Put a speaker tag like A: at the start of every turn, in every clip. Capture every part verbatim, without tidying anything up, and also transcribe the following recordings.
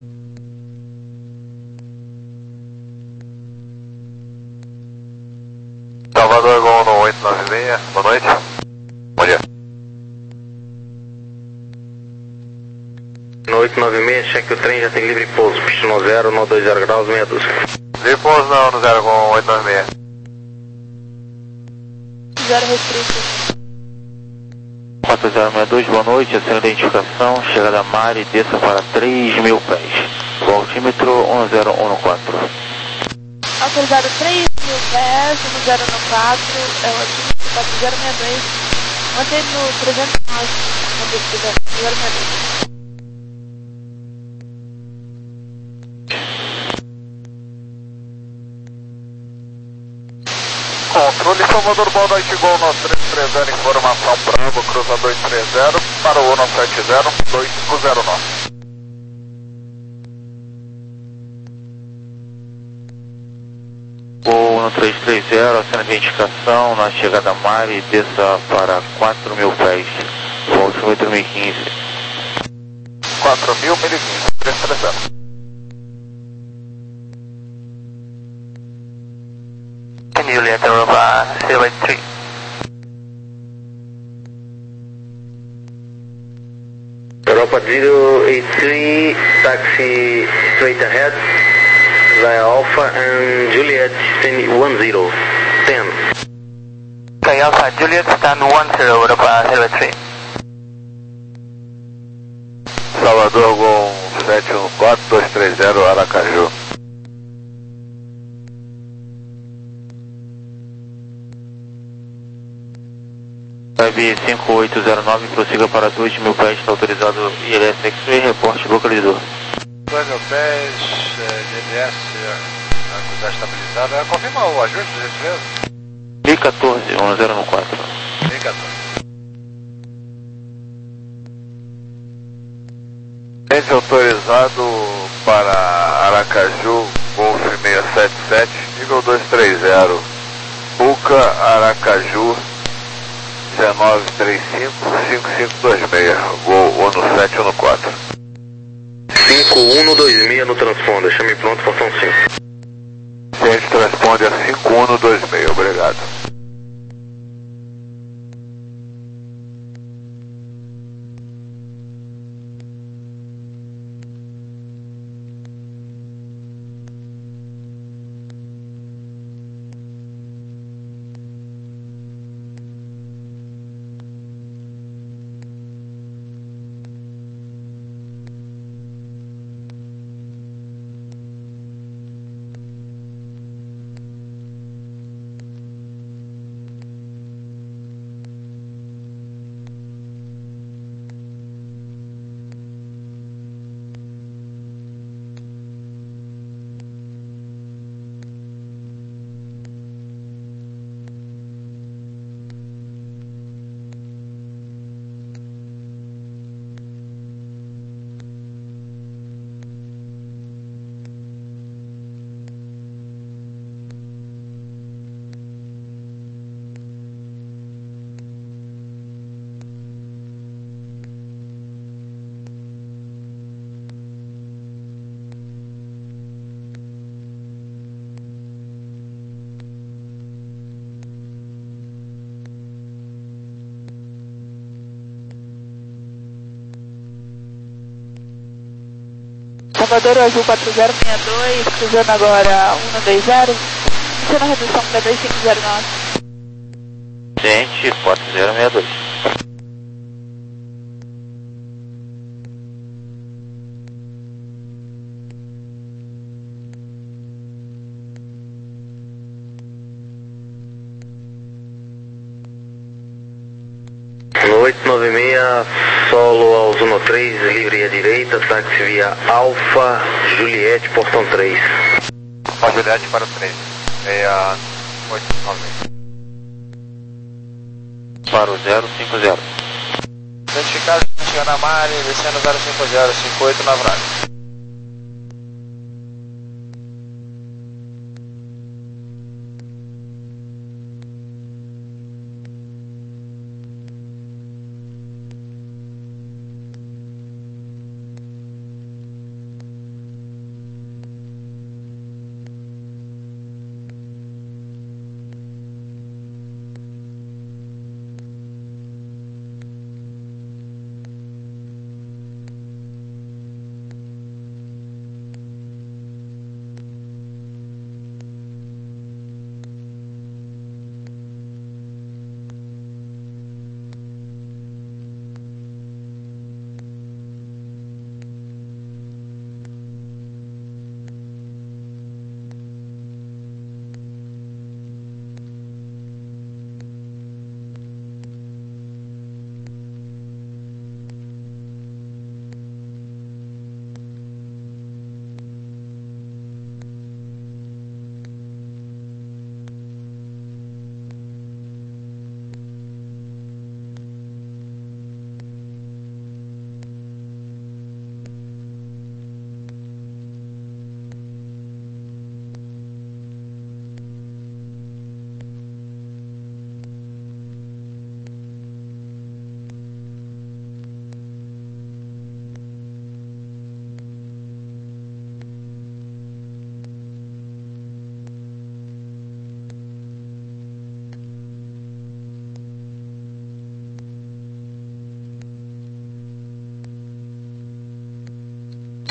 A: Salvador Gol no oito nove seis, boa noite. Bom dia.
B: No oito nove seis, cheque o trem, já tem livre pouso, pista no zero, no dois zero graus, meia dúzia.
A: Livre pouso não, no zero com oito nove seis.
C: Zero restrito.
D: quatro zero seis dois, boa noite, assina a identificação, chegada a Mari, desça para três mil pés. O altímetro um zero um quatro.
C: Autorizado três mil pés, um zero um quatro, é o altímetro quatro zero seis dois. Mantém no trezentos e nove, no descida, zero seis dois.
A: Controle Salvador, boa noite, Gol no três três zero, informação Bravo, cruza dois três zero, para o Uno sete zero, dois cinco zero nove.
D: Gol no três três zero, assina a identificação, na chegada a Mari, desça para quatro mil pés. O altímetro mil e quinze.
A: quatro mil, mil e quinze, três três zero.
B: Juliet Europa zero eight three. Europa zero eight three, taxi straight ahead, via Alpha and Juliet stand one zero, ten.
E: Okay, Alpha Juliet stand one zero, Europa zero eight three.
A: Salvador Gol sete um quatro, dois três zero, Aracaju.
D: Web cinco oito zero nove, prossiga para dois mil pés, está autorizado I L S X-Ray, reporte localizador.
A: dois mil pés, G M S, acusar estabilizado. Confirma o ajuste, por gentileza?
D: I quatorze, um zero um quatro.
A: I quatorze. Ente autorizado para Aracaju, Golf seis sete sete, nível dois três zero. Buca, Aracaju, um nove três cinco, cinco cinco dois seis, Gol Uno sete um quatro.
B: cinco um dois seis no transponder, chame pronto, portão cinco.
A: Gente, transponder a cinco um dois seis, obrigado.
C: Salvador Azul quatro zero seis dois, cruzando agora um dois zero, iniciando a redução para dois cinco zero nove.
D: Gente, quatro zero seis dois.
B: No oito nove seis, solo ao Zona três, livre à direita, táxi via Alfa, Juliette, portão três.
A: Alfa Juliette para o três, seis oito nove.
D: Para o zero cinco zero.
A: Identificado, chegando a Mari, descendo zero cinco zero, cinco oito na Braga.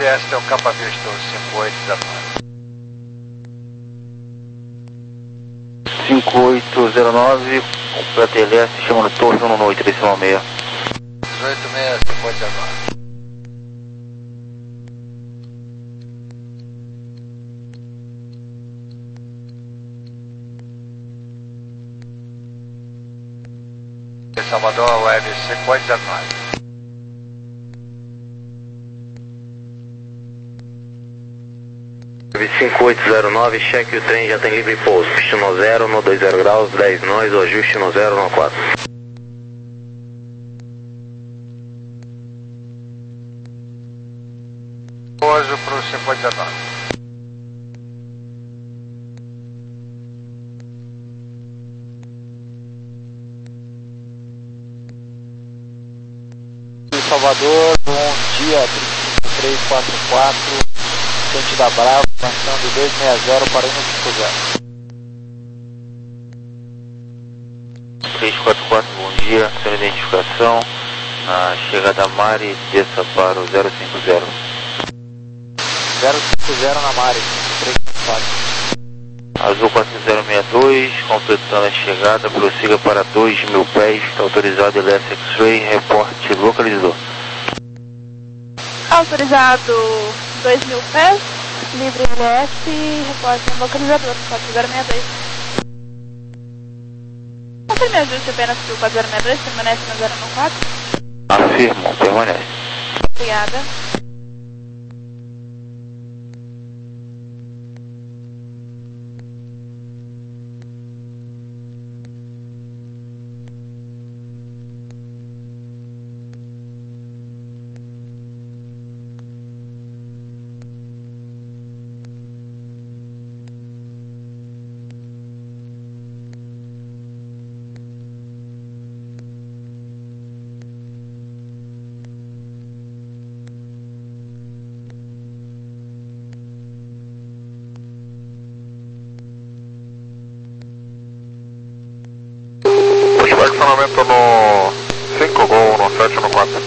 F: Este é o Capa Vista cinco oito zero nove.
D: cinco oito zero nove, completa L S, chama no torno no oito três seis.
F: dezoito seis cinco oito zero nove. Salvador, web cinco oito zero nove.
B: cinco oito zero nove, cheque, o trem já tem livre pouso. Pista no zero, no dois zero graus, dez nós, o ajuste no zero, no quatro.
F: Pouso para o cinco oito zero nove.
G: Salvador, bom dia, trinta e três quarenta e quatro, frente da Brava, passando dois seis zero para um cinco zero.
D: três quatro quatro, bom dia, sem identificação, na chegada Mari, desça para o zero cinco zero.
G: zero cinco zero na Mari, três quatro quatro.
D: Azul quatro zero seis dois, completando a chegada, prossiga para dois mil pés, está autorizado L S X-Ray, reporte localizador.
C: Autorizado dois mil pés, livre L S, reporte localizador quatro zero seis dois. Confirme ajuste apenas para o quatro zero seis dois, permanece no zero um quatro.
D: Afirmo, permanece.
C: Obrigada.
A: Estacionamento no cinco, Gol no sete, no quatro.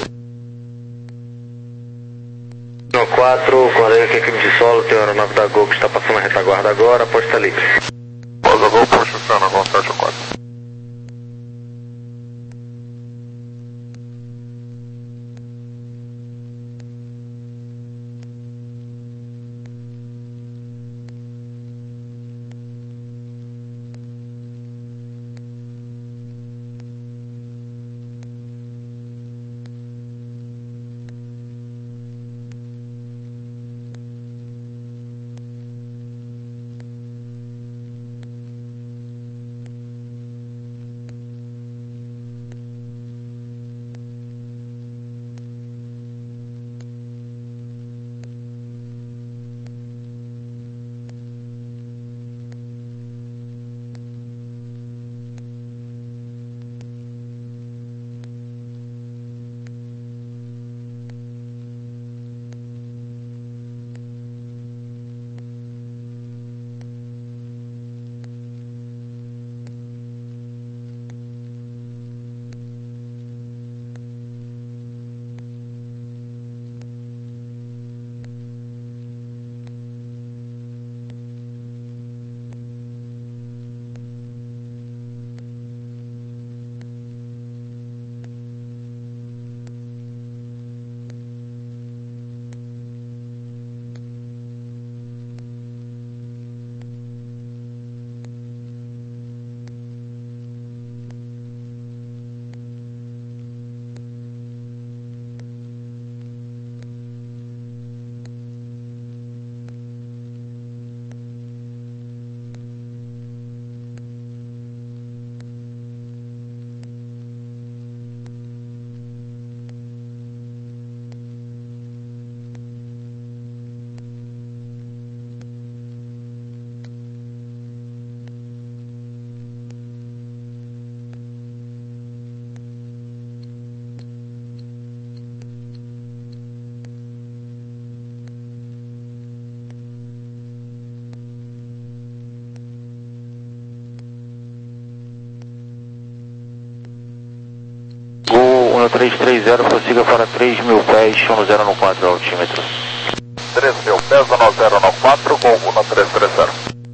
B: No quatro, quadrilha que equipe de solo, tem a aeronave da Gol que está passando a retaguarda agora, pode estar livre.
A: Pousa Gol, puxa o cano, Gol sete, quatro.
D: três três zero, prossiga para três mil pés, chama zero no quatro, altímetro.
A: três mil pés, um zero um quatro, Gol um três três zero.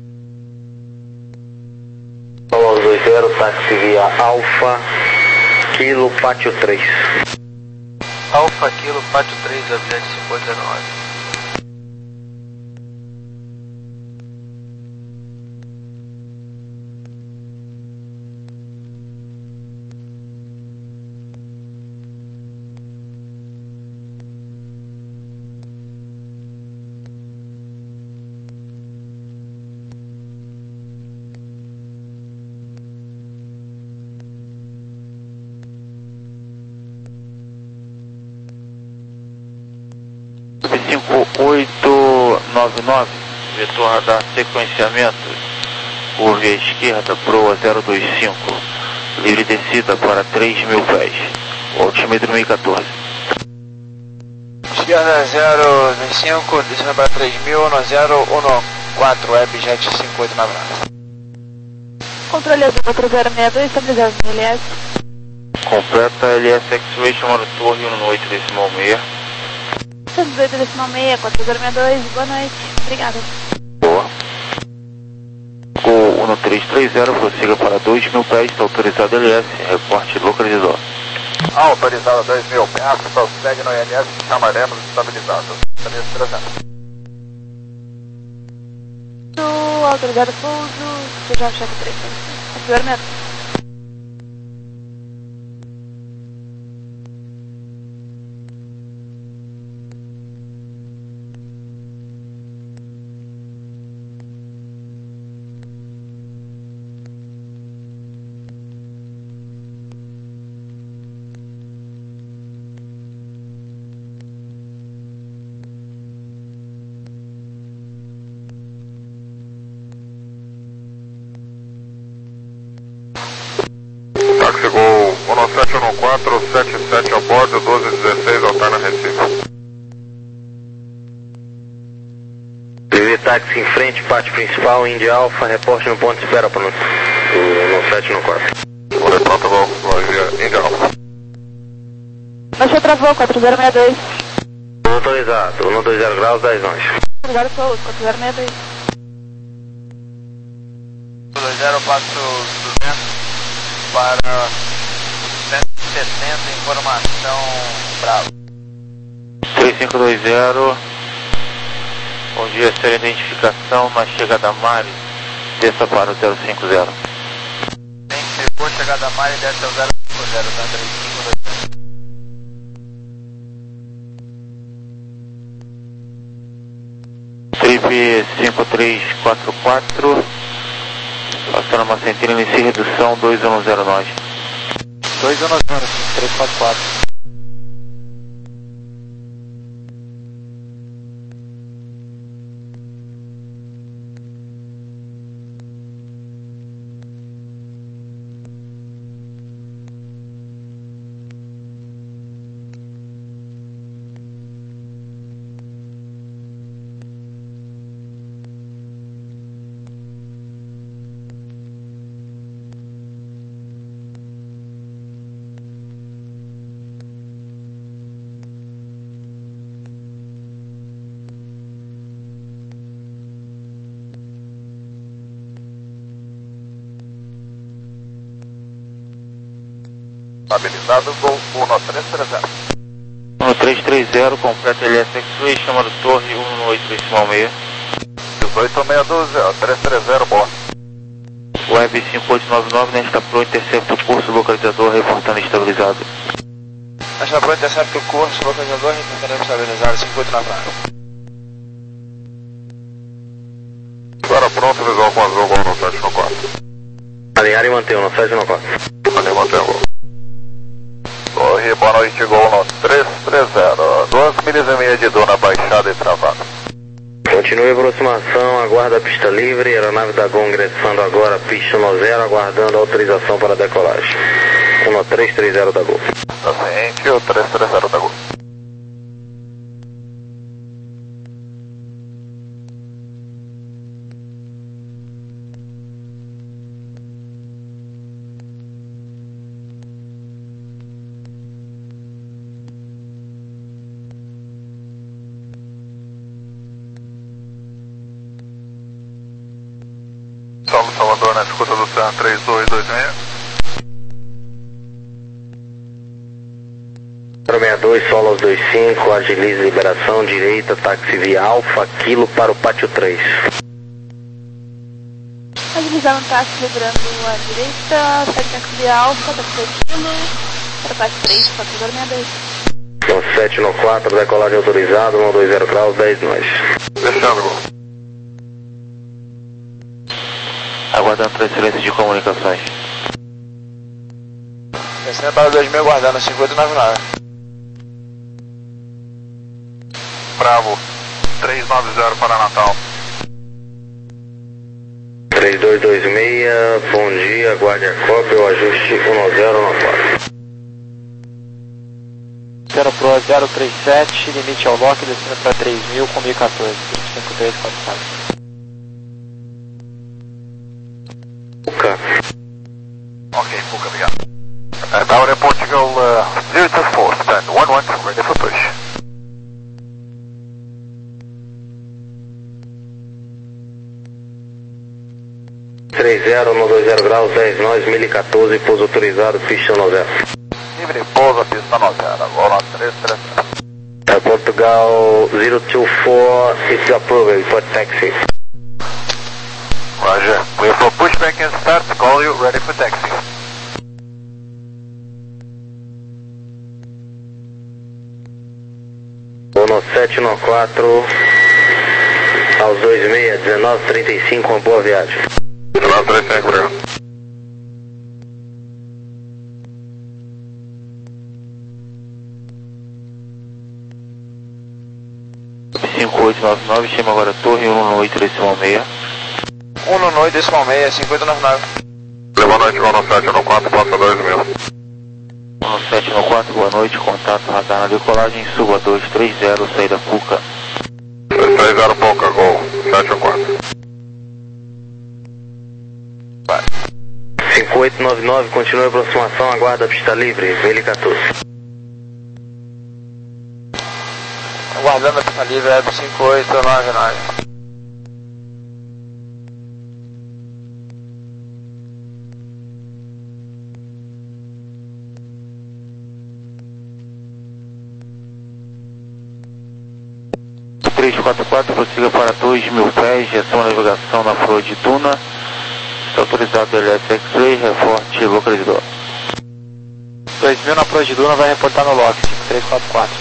B: Gol dois zero, táxi via Alfa, Kilo, Pátio três.
F: Alfa Kilo, Pátio três, aviante cinco oito zero nove.
D: cinco oito nove nove, vetor radar sequenciamento, curva esquerda, proa zero dois cinco, livre descida para três mil pés, altímetro mil e quatorze.
G: Esquerda zero dois cinco, descendo para três mil, no zero um quatro, Webjet cinco oito nove nove.
C: Controle azul quatro zero seis dois, estabilizado no L S.
D: Completa L S X-Ray, chamando torre um oito decimal seis.
C: dezoito decimal seis, quatro zero seis dois, boa noite, obrigada.
D: Boa. Gol um três três zero, prossiga para dois mil pés, está autorizado L S, reporte localizador.
A: Autorizado dois mil pés, prossegue no I L S, chamaremos estabilizado. três três zero.
C: Autorizado pouso, seja o chefe três zero seis.
A: Táxi Gol um sete um quatro, sete sete a bordo, doze dezesseis, alterna Recife.
B: T V táxi em frente, parte principal, Índia Alfa, reporte no ponto de espera para o um sete um quatro.
A: Olha, pronto, Gol, via Índia Alfa.
C: Baixou travou, quatro zero seis dois.
B: Autorizado, um dois zero graus, dez nós.
C: Autorizado pouso, quatro zero seis dois.
G: dois zero quatro duzentos para cento e sessenta, informação Bravo.
D: três cinco dois zero, bom dia, ser identificação na chegada a Mari, desça para o zero cinco zero.
G: Chegou, chegada a Mari, desce ao zero cinco zero, tá? três cinco dois zero.
D: Trip cinco três quatro quatro, passando uma centena, inicia redução dois um zero nove.
G: dois um zero, cinco três quatro quatro.
A: Estabilizado, Gol um três três zero.
D: um três três zero, completa L S X-Ray, chamando torre um oito decimal seis.
A: dezoito seis doze, três três zero, boa.
D: Web cinco oito nove nove, nesta pro intercepto curso localizador, reportando estabilizado.
G: Nesta pro intercepto o curso, localizador, reportando estabilizado, cinco oito nove nove.
A: Agora pronto, visual com azul, Gol um sete um quatro.
B: Alinhar e manter, um sete um quatro.
A: Alinhar e manter, Gol. Torre, boa noite, Gol um três três zero. Duas milhas e meia de dona baixada e travada.
B: Continue a aproximação, aguarda a pista livre, aeronave da Gol ingressando agora, pista um zero, aguardando autorização para decolagem. um três três zero da Gol.
A: Tá ciente, o três três zero da Gol. Comandou na escuta do Sam três dois dois seis.
B: zero seis dois, solo aos dois cinco, agilize liberação, direita, táxi via Alfa, Kilo para o Pátio três.
C: Agilizar um táxi liberando a direita, segue táxi via Alfa, táxi Kilo, para o Pátio três, quatro zero seis dois.
B: Então sete no quatro, decolagem autorizada, um dois zero graus, dez nós.
A: Fechando, Gol.
D: Aguardando transferência de comunicações.
G: Descendo para dois mil, aguardando cinquenta e nove nove.
A: Bravo, três nove zero para Natal.
B: três dois dois seis, bom dia, aguarde a cópia, o ajuste um zero no quatro.
G: zero Pro zero três sete, limite ao lock, descendo para três mil com mil e quatorze, cinco três quatro quatro.
B: Puka.
A: Ok, Puka, obrigado. Uh, Tower Air Portugal, uh, zero two four, stand one one, ready for push.
B: três zero, um dois zero graus, dez nós, mil e quatorze, pouso autorizado, pista um zero.
A: Livre, pousa, pista um zero, bola três três zero.
B: Uh, Portugal zero two four, it's approved, report taxi.
A: Roger, we have for pushback and start, call you, ready for taxi.
B: Uno sete no quatro, aos dois seis, dezenove trinta e cinco, uma boa viagem.
A: dezenove trinta e cinco, obrigado.
D: cinco oito nove nove, chama agora Torre um oito decimal seis.
G: um oito decimal seis, cinquenta e nove nove.
A: Boa noite, um sete no quatro, passa dois mil.
D: um sete no quatro, boa noite, contato radar na decolagem, suba dois três zero, saída Puka.
A: dois três zero, Puka, Gol, sete quatro.
B: cinco oito nove nove, continue a aproximação, aguarda a pista livre, mil e quatorze.
G: Aguardando a pista livre, é cinco oito nove nove.
D: três quatro quatro, prossiga para dois mil pés, gestão navegação na flor de Tuna. Está autorizado L S X-Ray, reporte localizador.
G: dois mil na flor de Duna, vai reportar no lock, cinco três quatro quatro.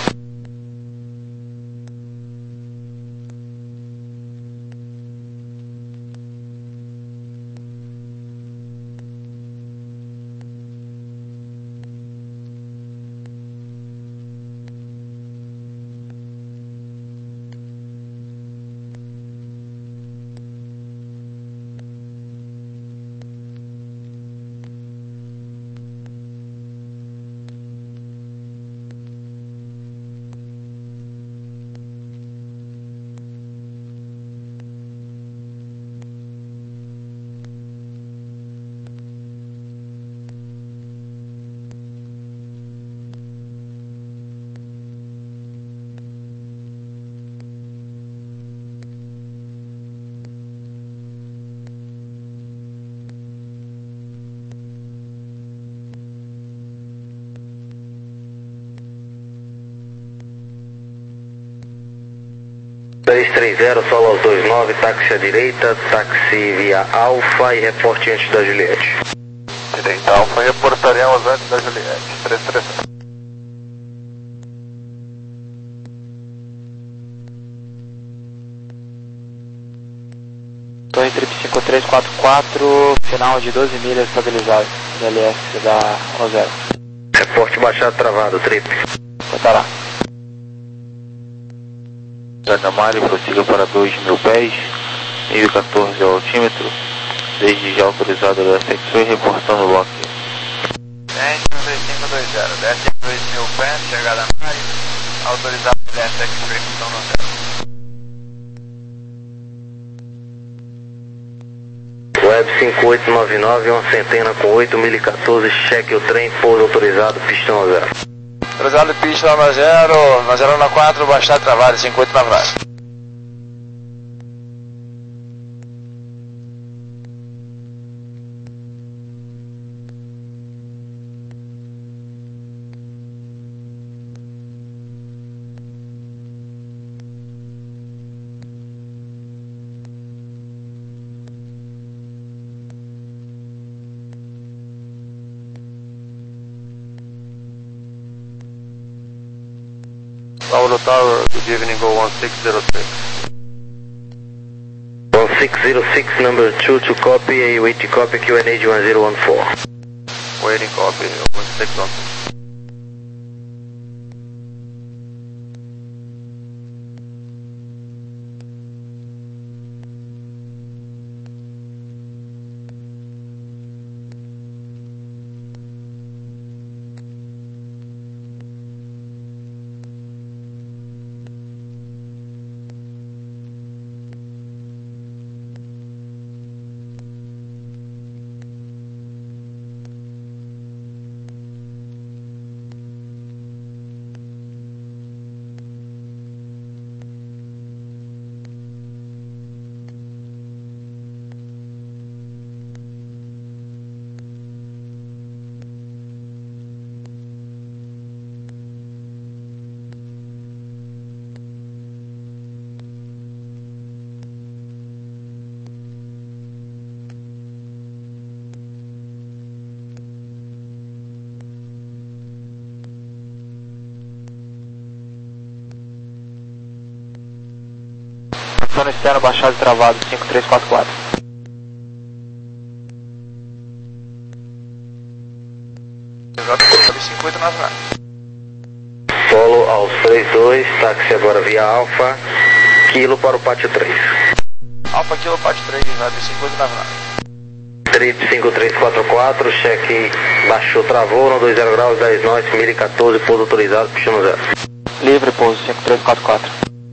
B: três três zero, solo aos dois nove, táxi à direita, táxi via Alfa e reporte antes da Juliette.
A: Direita Alfa, reportaremos antes da Juliette, três três zero.
G: Torre Trip cinco três quatro quatro, final de doze milhas estabilizado, D L S da um zero.
B: Reporte baixado travado, Trip.
G: Tá lá.
D: Gardamari, prossiga para dois mil pés, mil e quatorze ao altímetro, desde já autorizado L S X-Ray, reportando o lock.
F: Desce um dois cinco dois zero, desce dois mil pés, chegada Mari, autorizado L S X-Ray, função no zero.
B: Web cinco oito nove nove, uma centena com oito mil e quatorze, cheque o trem, pouso autorizado, pistão zero.
G: Autorizado pista na zero, na zero na quatro, baixar travado, cinco oito nove nove.
D: Bravo Tower, good evening, go one six zero six.
B: one six zero six, number two to copy, a wait to copy Q N H one zero one four.
D: Waiting copy, one six one six.
G: Zona externa baixado e travado, cinco três quatro quatro.
F: Exato, sobe cinquenta na frente.
B: Solo aos três dois, táxi agora via Alfa, Kilo para o pátio três.
F: Alfa Kilo Pátio três, exato, cinquenta na frente.
B: Trip cinco três quatro quatro, cheque baixou, travou no dois zero graus, dez nós, mil e quatorze, pouso autorizado, puxando zero.
G: Livre, pouso cinco três quatro quatro.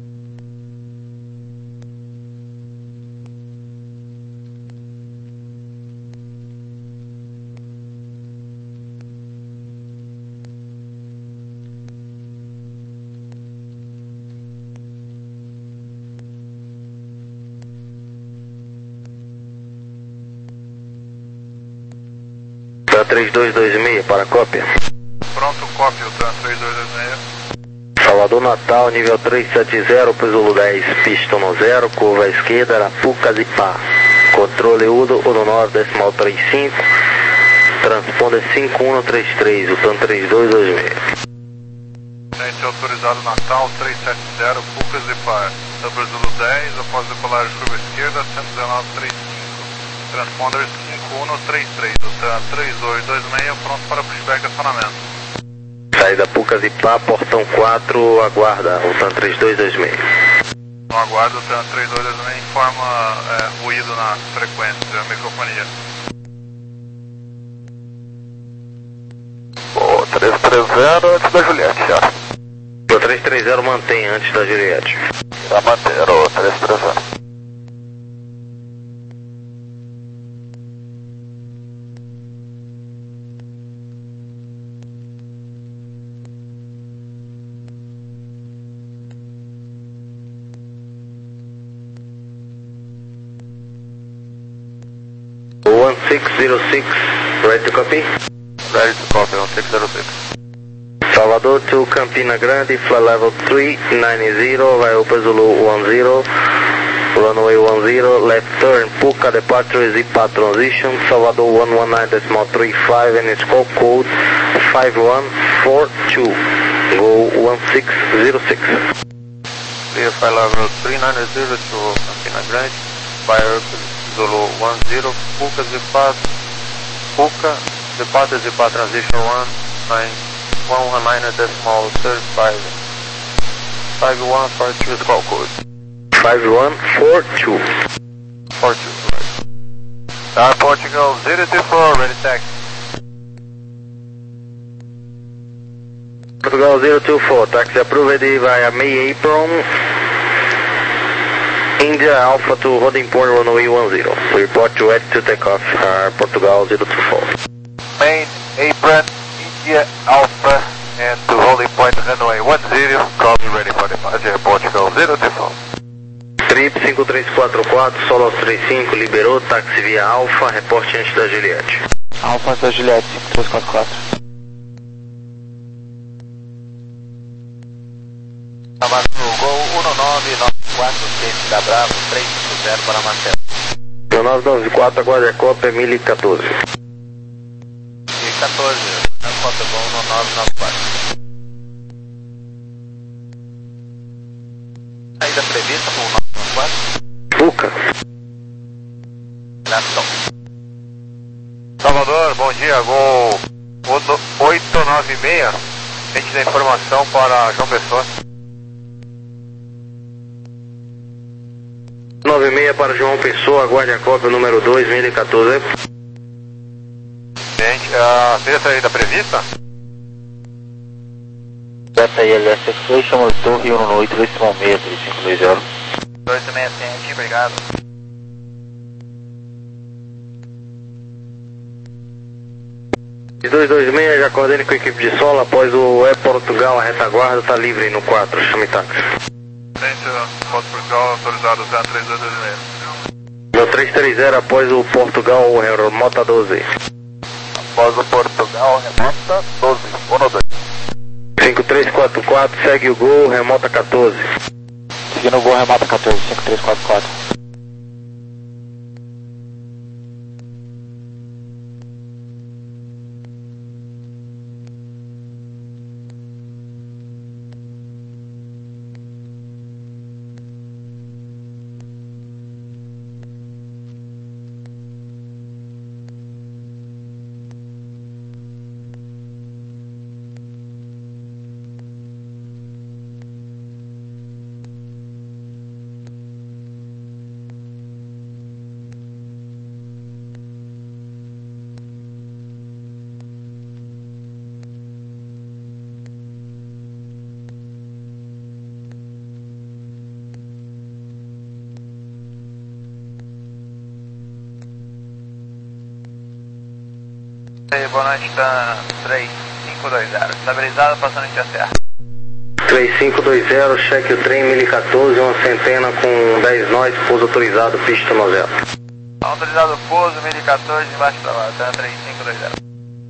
B: três dois dois seis para cópia.
F: Pronto, cópia, o TRAN três dois dois seis.
B: Salvador Natal, nível três sete zero, Zulu dez, pista no zero, curva à esquerda, Arapucas e Pá. Controle Udo, Udo nove, decimal trinta e cinco, transponder cinco um três três, o TRAN três dois dois seis.
F: Gente autorizado Natal três sete zero, Pucas e Pá. Upper Zulu dez, após decolar de curva esquerda, cento e dezenove trinta e cinco. Transponder cinco um três três, o TRAN três dois dois seis, pronto para pushback e acionamento.
B: Saída Pucas e Pá, portão quatro, aguarda, o TRAN três dois dois seis.
F: No aguardo, o TRAN três dois dois seis informa é, ruído na frequência, microfonia.
D: O três três zero antes da Juliette, já.
B: O três três zero mantém antes da Juliette.
D: Já manteram o três três zero.
B: one six zero six, ready to copy?
D: Ready to copy, one six zero six.
B: Salvador to Campina Grande, flight level three ninety, vai Opel Zulu one zero, runway one zero, left turn, Puca departure is Ipa transition, Salvador one one nine decimal three five and its call code five one four two, go one six zero six.
D: Clear flight level three ninety to Campina Grande, fire Zulu one zero, Puca Zipa, Puca, departure Zipa transition one nine, one one nine decimal thirty-five, five one four two is call code.
B: five one four two.
D: four two, right.
F: Star Portugal zero two four, ready taxi.
B: Portugal zero two four, taxi approved via May Apron, India Alpha to holding point runway one zero. Report to ready to take off, uh, Portugal zero two four.
F: Main apron, India Alpha, and to holding point runway one zero, call me ready for departure, Portugal zero two four.
B: Trip cinco três quatro quatro, solo aos trinta e cinco, liberou, táxi via Alfa, reporte antes da Juliette.
G: Alfa antes da Juliette, cinco três quatro quatro.
F: Salvador, Gol um nove nove quatro, quente da Bravo, três cinco zero para Marcelo.
B: nove nove quatro, aguarda a cópia, mil e quatorze.
F: mil e quatorze, a cópia Gol um nove nove quatro.
B: Puca.
F: Salvador, bom dia, gol oito nove seis, gente da informação para João Pessoa.
B: nove seis para João Pessoa, aguarde a cópia número dois, mil e quatorze.
F: Gente, a seja saída prevista?
D: Delta I L S Exploration, motor Rio oito, decimal seis, três cinco dois zero.
E: dois seis seis, obrigado.
B: dois dois seis, já coordene com a equipe de solo, após o E Portugal, a retaguarda está livre no quatro, chame táxi.
F: Gente, Porto Portugal autorizado até três dois dois seis.
B: Meu três três zero, após o Portugal, remota doze.
D: Após o Portugal, remota doze, um dois.
B: cinco três quatro quatro, segue o gol, remota quatorze.
G: Seguindo o gol, remota quatorze, cinco três quatro quatro.
E: Boa noite, tá três cinco dois zero, estabilizado, passando em acerto.
B: três cinco dois zero, cheque o trem mil e quatorze, uma centena com dez nós, pouso autorizado, pista no zero.
E: Autorizado pouso, mil e quatorze, embaixo pra lá, tá três cinco dois zero.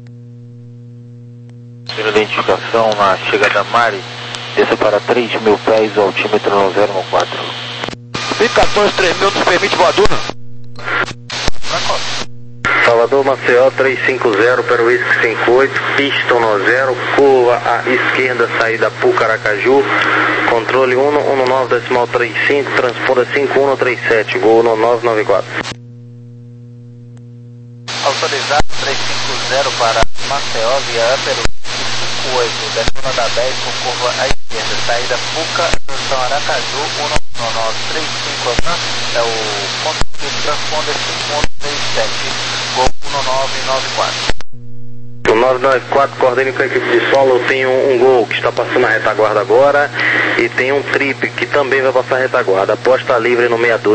D: Pela identificação na chegada Mari, desça para três mil pés, o altímetro no zero no quatro.
G: mil e quatorze, três mil, nos permite voadura?
B: Salvador Maceió três cinco zero, para o Whisky cinco oito, pista no zero, curva à esquerda, saída Puca Aracaju, controle um um nove decimal trinta e cinco, transponda cinco um três sete, gol um nove nove quatro.
E: Autorizado três cinco zero para Maceió, via Upper cinco oito, descendo da dez com curva à esquerda, saída Puca, junção Aracaju, um nove três cinco, é o controle de transponder cinco um três sete. Gol um nove nove quatro.
B: O nove nove quatro, coordene com a equipe de solo, tem um, um gol que está passando a retaguarda agora e tem um trip que também vai passar a retaguarda. Aposta livre no seis doze.